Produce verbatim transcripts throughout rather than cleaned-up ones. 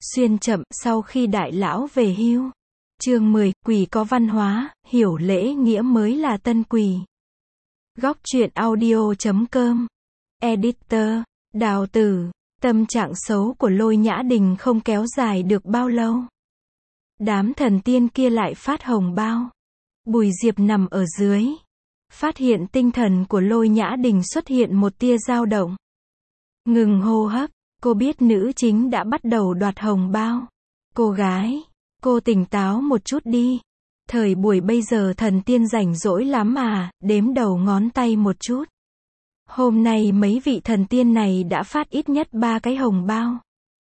Xuyên chậm, sau khi đại lão về hưu. Chương mười, quỷ có văn hóa, hiểu lễ nghĩa mới là tân quỷ. Góc truyện audio chấm com. Editor, Đào Tử. Tâm trạng xấu của Lôi Nhã Đình không kéo dài được bao lâu. Đám thần tiên kia lại phát hồng bao. Bùi Diệp nằm ở dưới. Phát hiện tinh thần của Lôi Nhã Đình xuất hiện một tia dao động. Ngừng hô hấp, cô biết nữ chính đã bắt đầu đoạt hồng bao. Cô gái, cô tỉnh táo một chút đi. Thời buổi bây giờ thần tiên rảnh rỗi lắm mà, đếm đầu ngón tay một chút. Hôm nay mấy vị thần tiên này đã phát ít nhất ba cái hồng bao.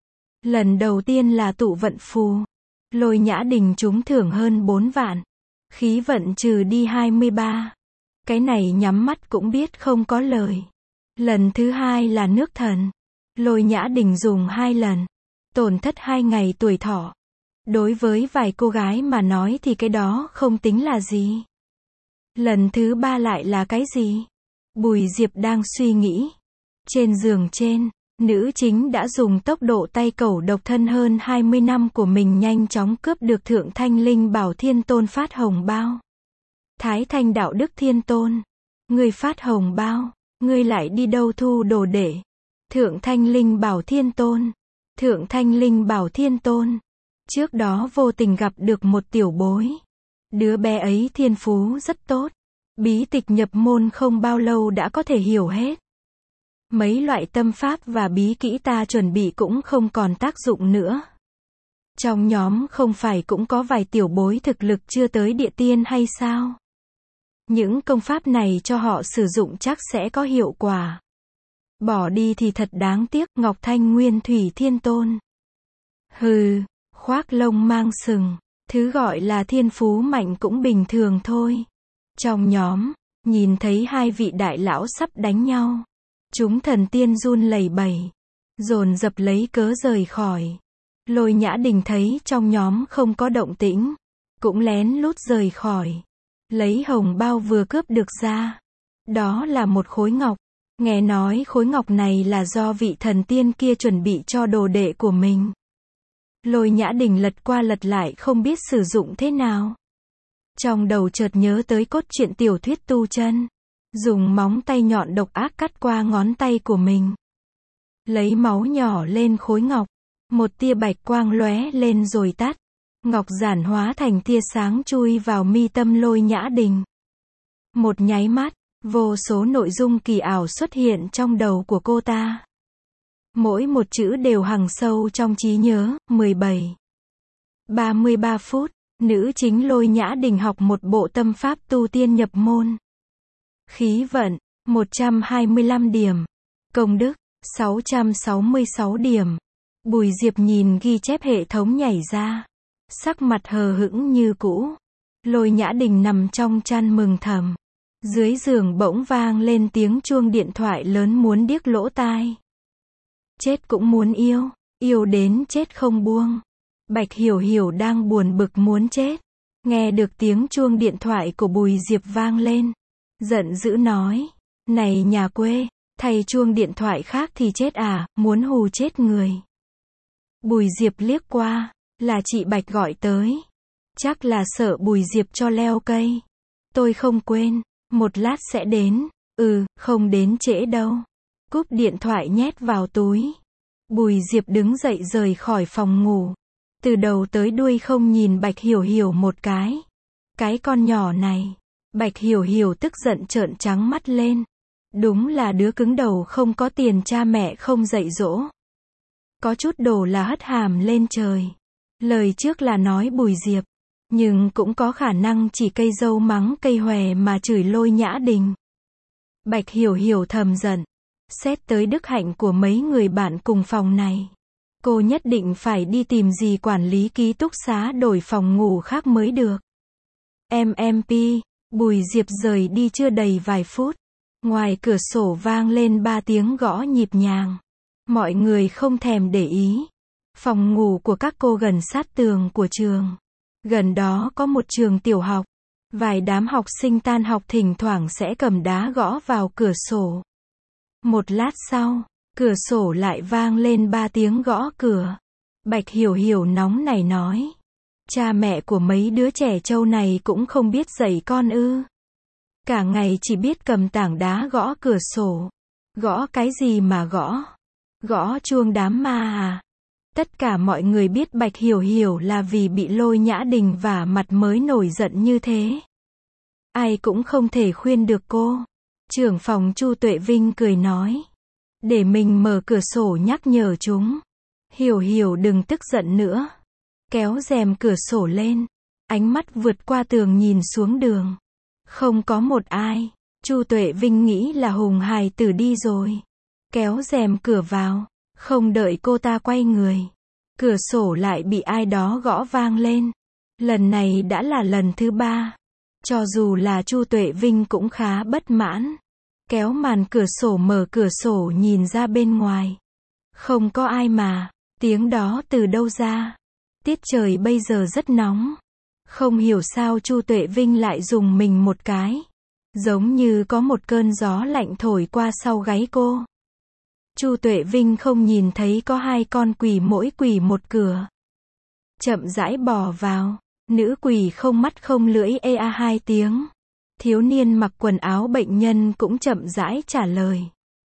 Lần đầu tiên là tụ vận phù. Lôi Nhã Đình trúng thưởng hơn bốn vạn. Khí vận trừ đi hai mươi ba. Cái này nhắm mắt cũng biết không có lời. Lần thứ hai là nước thần. Lôi Nhã Đình dùng hai lần. Tổn thất hai ngày tuổi thọ. Đối với vài cô gái mà nói thì cái đó không tính là gì. Lần thứ ba lại là cái gì? Bùi Diệp đang suy nghĩ. Trên giường trên, nữ chính đã dùng tốc độ tay cẩu độc thân hơn hai mươi năm của mình nhanh chóng cướp được Thượng Thanh Linh Bảo Thiên Tôn phát hồng bao. Thái Thanh Đạo Đức Thiên Tôn, ngươi phát hồng bao, ngươi lại đi đâu thu đồ để? Thượng Thanh Linh Bảo Thiên Tôn, Thượng Thanh Linh Bảo Thiên Tôn. Trước đó vô tình gặp được một tiểu bối. Đứa bé ấy thiên phú rất tốt. Bí tịch nhập môn không bao lâu đã có thể hiểu hết. Mấy loại tâm pháp và bí kỹ ta chuẩn bị cũng không còn tác dụng nữa. Trong nhóm không phải cũng có vài tiểu bối thực lực chưa tới địa tiên hay sao? Những công pháp này cho họ sử dụng chắc sẽ có hiệu quả. Bỏ đi thì thật đáng tiếc. Ngọc Thanh Nguyên Thủy Thiên Tôn. Hừ, khoác lông mang sừng. Thứ gọi là thiên phú mạnh cũng bình thường thôi. Trong nhóm, nhìn thấy hai vị đại lão sắp đánh nhau. Chúng thần tiên run lẩy bẩy. Dồn dập lấy cớ rời khỏi. Lôi Nhã Đình thấy trong nhóm không có động tĩnh. Cũng lén lút rời khỏi. Lấy hồng bao vừa cướp được ra. Đó là một khối ngọc. Nghe nói khối ngọc này là do vị thần tiên kia chuẩn bị cho đồ đệ của mình. Lôi Nhã Đình lật qua lật lại không biết sử dụng thế nào. Trong đầu chợt nhớ tới cốt truyện tiểu thuyết tu chân. Dùng móng tay nhọn độc ác cắt qua ngón tay của mình. Lấy máu nhỏ lên khối ngọc. Một tia bạch quang lóe lên rồi tắt. Ngọc giản hóa thành tia sáng chui vào mi tâm Lôi Nhã Đình. Một nháy mắt, vô số nội dung kỳ ảo xuất hiện trong đầu của cô ta. Mỗi một chữ đều hằn sâu trong trí nhớ. mười bảy. ba mươi ba phút, nữ chính Lôi Nhã Đình học một bộ tâm pháp tu tiên nhập môn. Khí vận, một trăm hai mươi lăm điểm. Công đức, sáu trăm sáu mươi sáu điểm. Bùi Diệp nhìn ghi chép hệ thống nhảy ra. Sắc mặt hờ hững như cũ. Lôi Nhã Đình nằm trong chăn mừng thầm. Dưới giường bỗng vang lên tiếng chuông điện thoại lớn muốn điếc lỗ tai. Chết cũng muốn yêu, yêu đến chết không buông. Bạch Hiểu Hiểu đang buồn bực muốn chết. Nghe được tiếng chuông điện thoại của Bùi Diệp vang lên. Giận dữ nói. Này nhà quê, thay chuông điện thoại khác thì chết à, muốn hù chết người. Bùi Diệp liếc qua. Là chị Bạch gọi tới. Chắc là sợ Bùi Diệp cho leo cây. Tôi không quên. Một lát sẽ đến. Ừ, không đến trễ đâu. Cúp điện thoại nhét vào túi. Bùi Diệp đứng dậy rời khỏi phòng ngủ. Từ đầu tới đuôi không nhìn Bạch Hiểu Hiểu một cái. Cái con nhỏ này. Bạch Hiểu Hiểu tức giận trợn trắng mắt lên. Đúng là đứa cứng đầu không có tiền cha mẹ không dạy dỗ. Có chút đồ là hất hàm lên trời. Lời trước là nói Bùi Diệp. Nhưng cũng có khả năng chỉ cây dâu mắng cây hòe mà chửi Lôi Nhã Đình. Bạch Hiểu Hiểu thầm giận. Xét tới đức hạnh của mấy người bạn cùng phòng này. Cô nhất định phải đi tìm gì quản lý ký túc xá đổi phòng ngủ khác mới được. em em pê, Bùi Diệp rời đi chưa đầy vài phút. Ngoài cửa sổ vang lên ba tiếng gõ nhịp nhàng. Mọi người không thèm để ý. Phòng ngủ của các cô gần sát tường của trường. Gần đó có một trường tiểu học. Vài đám học sinh tan học thỉnh thoảng sẽ cầm đá gõ vào cửa sổ. Một lát sau, cửa sổ lại vang lên ba tiếng gõ cửa. Bạch Hiểu Hiểu nóng nảy nói. Cha mẹ của mấy đứa trẻ trâu này cũng không biết dạy con ư. Cả ngày chỉ biết cầm tảng đá gõ cửa sổ. Gõ cái gì mà gõ? Gõ chuông đám ma à? Tất cả mọi người biết Bạch Hiểu Hiểu là vì bị Lôi Nhã Đình vả mặt mới nổi giận như thế. Ai cũng không thể khuyên được cô. Trưởng phòng Chu Tuệ Vinh cười nói. Để mình mở cửa sổ nhắc nhở chúng. Hiểu Hiểu đừng tức giận nữa. Kéo rèm cửa sổ lên. Ánh mắt vượt qua tường nhìn xuống đường. Không có một ai. Chu Tuệ Vinh nghĩ là Hùng hài tử đi rồi. Kéo rèm cửa vào. Không đợi cô ta quay người. Cửa sổ lại bị ai đó gõ vang lên. Lần này đã là lần thứ ba. Cho dù là Chu Tuệ Vinh cũng khá bất mãn. Kéo màn cửa sổ mở cửa sổ nhìn ra bên ngoài. Không có ai mà. Tiếng đó từ đâu ra? Tiết trời bây giờ rất nóng. Không hiểu sao Chu Tuệ Vinh lại dùng mình một cái. Giống như có một cơn gió lạnh thổi qua sau gáy cô. Chu Tuệ Vinh không nhìn thấy có hai con quỷ mỗi quỷ một cửa. Chậm rãi bò vào. Nữ quỷ không mắt không lưỡi ê a hai tiếng. Thiếu niên mặc quần áo bệnh nhân cũng chậm rãi trả lời.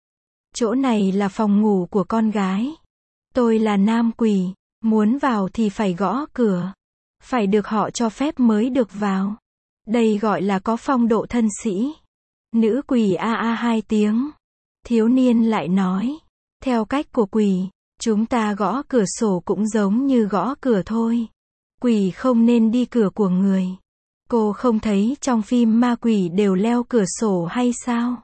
Chỗ này là phòng ngủ của con gái. Tôi là nam quỷ. Muốn vào thì phải gõ cửa. Phải được họ cho phép mới được vào. Đây gọi là có phong độ thân sĩ. Nữ quỷ a a hai tiếng. Thiếu niên lại nói. Theo cách của quỷ, chúng ta gõ cửa sổ cũng giống như gõ cửa thôi. Quỷ không nên đi cửa của người. Cô không thấy trong phim ma quỷ đều leo cửa sổ hay sao?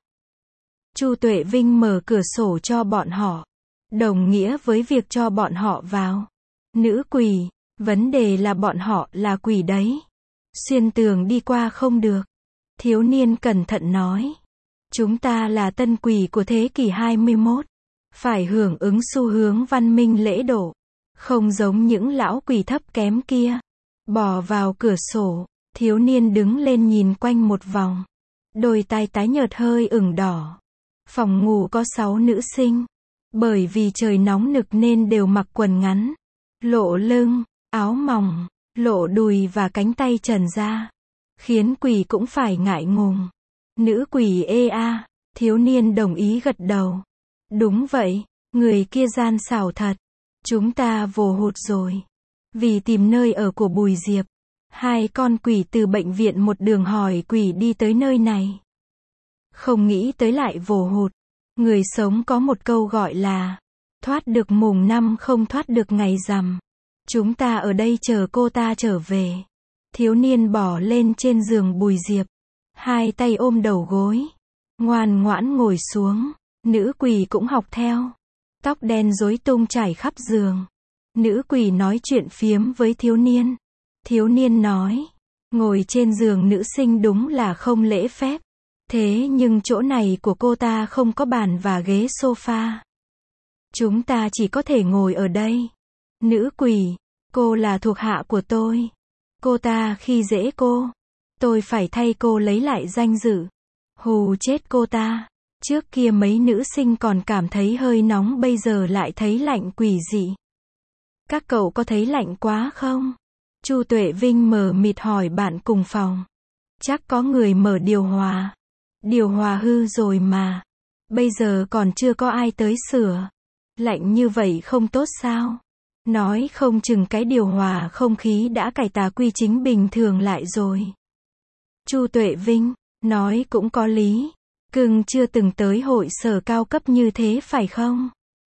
Chu Tuệ Vinh mở cửa sổ cho bọn họ. Đồng nghĩa với việc cho bọn họ vào. Nữ quỷ, vấn đề là bọn họ là quỷ đấy. Xuyên tường đi qua không được. Thiếu niên cẩn thận nói. Chúng ta là tân quỷ của thế kỷ hai mươi mốt. Phải hưởng ứng xu hướng văn minh lễ độ. Không giống những lão quỷ thấp kém kia. Bò vào cửa sổ. Thiếu niên đứng lên nhìn quanh một vòng. Đôi tai tái nhợt hơi ửng đỏ. Phòng ngủ có sáu nữ sinh. Bởi vì trời nóng nực nên đều mặc quần ngắn. Lộ lưng, áo mỏng, lộ đùi và cánh tay trần ra. Khiến quỷ cũng phải ngại ngùng. Nữ quỷ ê a, thiếu niên đồng ý gật đầu. Đúng vậy, người kia gian xảo thật. Chúng ta vồ hụt rồi. Vì tìm nơi ở của Bùi Diệp. Hai con quỷ từ bệnh viện một đường hỏi quỷ đi tới nơi này. Không nghĩ tới lại vồ hụt. Người sống có một câu gọi là thoát được mùng năm không thoát được ngày rằm. Chúng ta ở đây chờ cô ta trở về. Thiếu niên bỏ lên trên giường Bùi Diệp. Hai tay ôm đầu gối. Ngoan ngoãn ngồi xuống. Nữ quỷ cũng học theo. Tóc đen rối tung trải khắp giường. Nữ quỷ nói chuyện phiếm với thiếu niên. Thiếu niên nói. Ngồi trên giường nữ sinh đúng là không lễ phép. Thế nhưng chỗ này của cô ta không có bàn và ghế sofa. Chúng ta chỉ có thể ngồi ở đây. Nữ quỷ. Cô là thuộc hạ của tôi. Cô ta khi dễ cô. Tôi phải thay cô lấy lại danh dự. Hù chết cô ta. Trước kia mấy nữ sinh còn cảm thấy hơi nóng bây giờ lại thấy lạnh quỷ dị. Các cậu có thấy lạnh quá không? Chu Tuệ Vinh mờ mịt hỏi bạn cùng phòng. Chắc có người mở điều hòa. Điều hòa hư rồi mà. Bây giờ còn chưa có ai tới sửa. Lạnh như vậy không tốt sao? Nói không chừng cái điều hòa không khí đã cải tà quy chính bình thường lại rồi. Chu Tuệ Vinh nói cũng có lý. Cưng chưa từng tới hội sở cao cấp như thế phải không?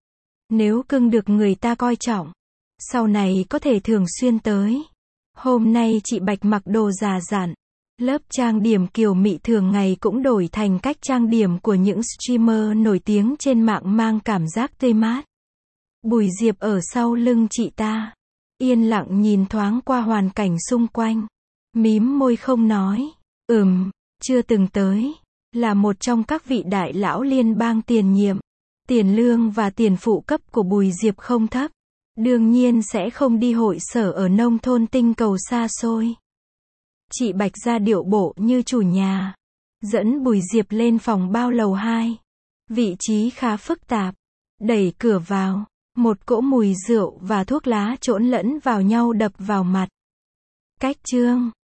Nếu cưng được người ta coi trọng, sau này có thể thường xuyên tới. Hôm nay chị Bạch mặc đồ già dặn. Lớp trang điểm kiều mị thường ngày cũng đổi thành cách trang điểm của những streamer nổi tiếng trên mạng mang cảm giác tươi mát. Bùi Diệp ở sau lưng chị ta. Yên lặng nhìn thoáng qua hoàn cảnh xung quanh. Mím môi không nói. Ừm, chưa từng tới. Là một trong các vị đại lão liên bang tiền nhiệm. Tiền lương và tiền phụ cấp của Bùi Diệp không thấp. Đương nhiên sẽ không đi hội sở ở nông thôn tinh cầu xa xôi. Chị Bạch ra điệu bộ như chủ nhà. Dẫn Bùi Diệp lên phòng bao lầu hai. Vị trí khá phức tạp. Đẩy cửa vào. Một cỗ mùi rượu và thuốc lá trộn lẫn vào nhau đập vào mặt. Cách chương